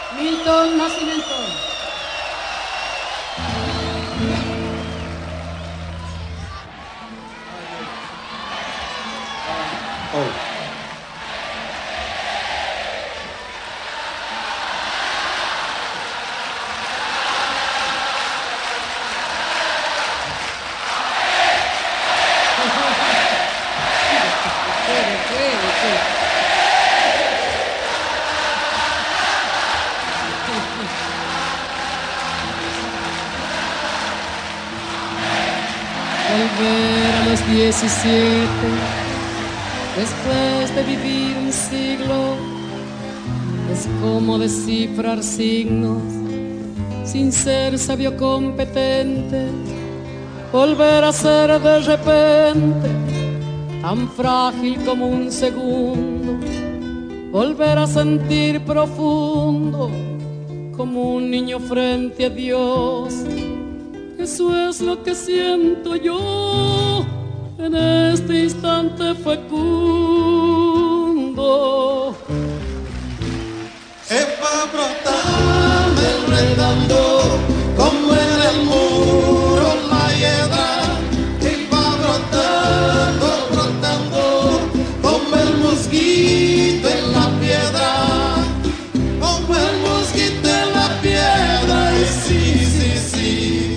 Milton Nascimento. Oh. Volver a los 17, después de vivir un siglo, es como descifrar signos sin ser sabio competente. Volver a ser de repente tan frágil como un segundo, volver a sentir profundo como un niño frente a Dios. Eso es lo que siento yo en este instante fecundo. E va brotando, enredando como en el muro la hiedra. Y va brotando, brotando como el mosquito en la piedra. Como el mosquito en la piedra. Y sí, sí, sí.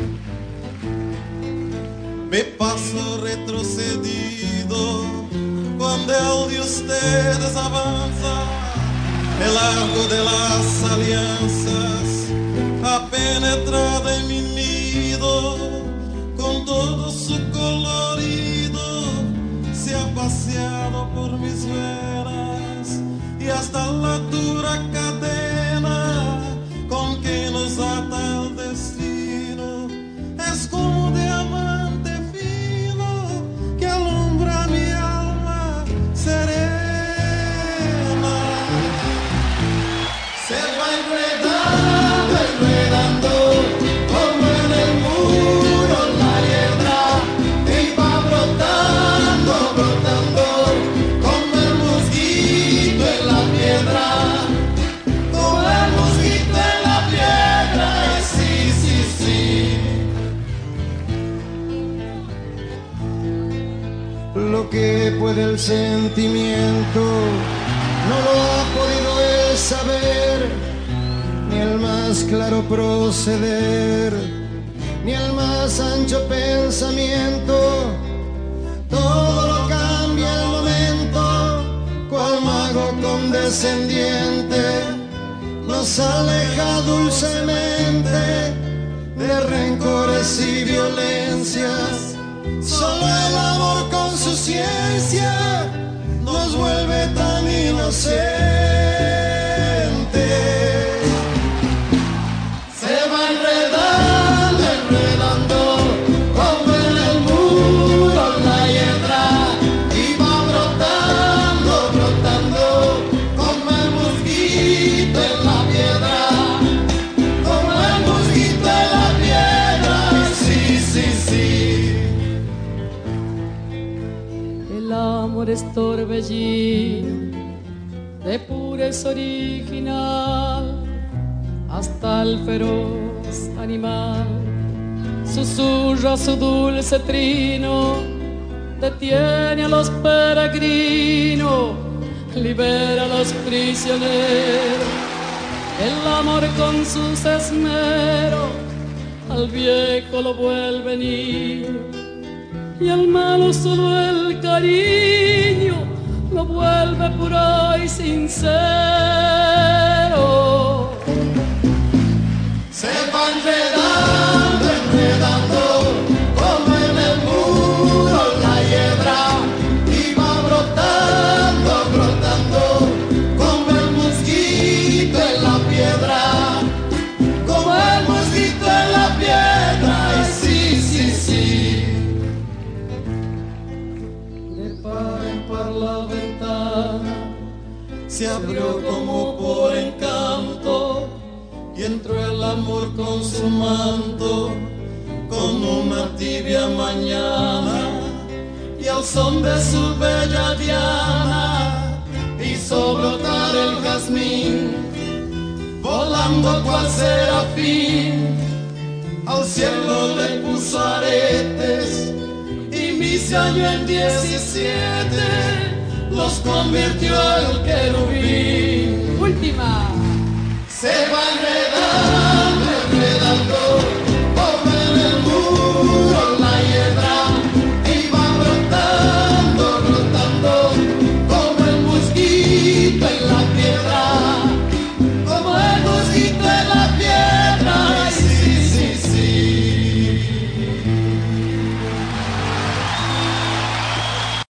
Me paso retrocedido cuando el de ustedes avanza. El arco de las alianzas ha penetrado en mi nido, con todo su colorido se ha paseado por mis venas y hasta la dura cadena con que nos ata el destino es como diamante fino que alumbra mi alma serena. Se va enredando, enredando, como en el muro la hiedra, y va brotando, brotando, como el mosquito en la piedra, como el mosquito en la piedra, sí, sí, sí. Lo que puede el sentimiento no lo ha podido él saber, ni el más claro proceder, ni el más ancho pensamiento. Todo lo cambia el momento, cual mago condescendiente nos aleja dulcemente de rencores y violencias. Solo el amor con su ciencia nos vuelve tan inocentes. Se va enredando, enredando, como en el muro la hiedra, y va brotando, brotando, como el mosquito en la piedra, como el mosquito en la piedra, sí, sí, sí. El amor es torbellino de pureza original, hasta el feroz animal susurra su dulce trino, detiene a los peregrinos, libera a los prisioneros. El amor con sus esmeros al viejo lo vuelve niño, y al malo solo el cariño lo vuelve puro y sincero. Se va enredando, enredando, como en el muro la hiedra, y va brotando, brotando, como el mosquito en la piedra, como el mosquito en la piedra, y sí, sí, sí. De par en par la ventana Se abrió como por encanto y entró el amor con su manto, con una tibia mañana, y al son de su bella diana hizo brotar el jazmín. cuando cual serafín al cielo le puso aretes y mis años en 17 los convirtió el querubín. Última. Se va a enredar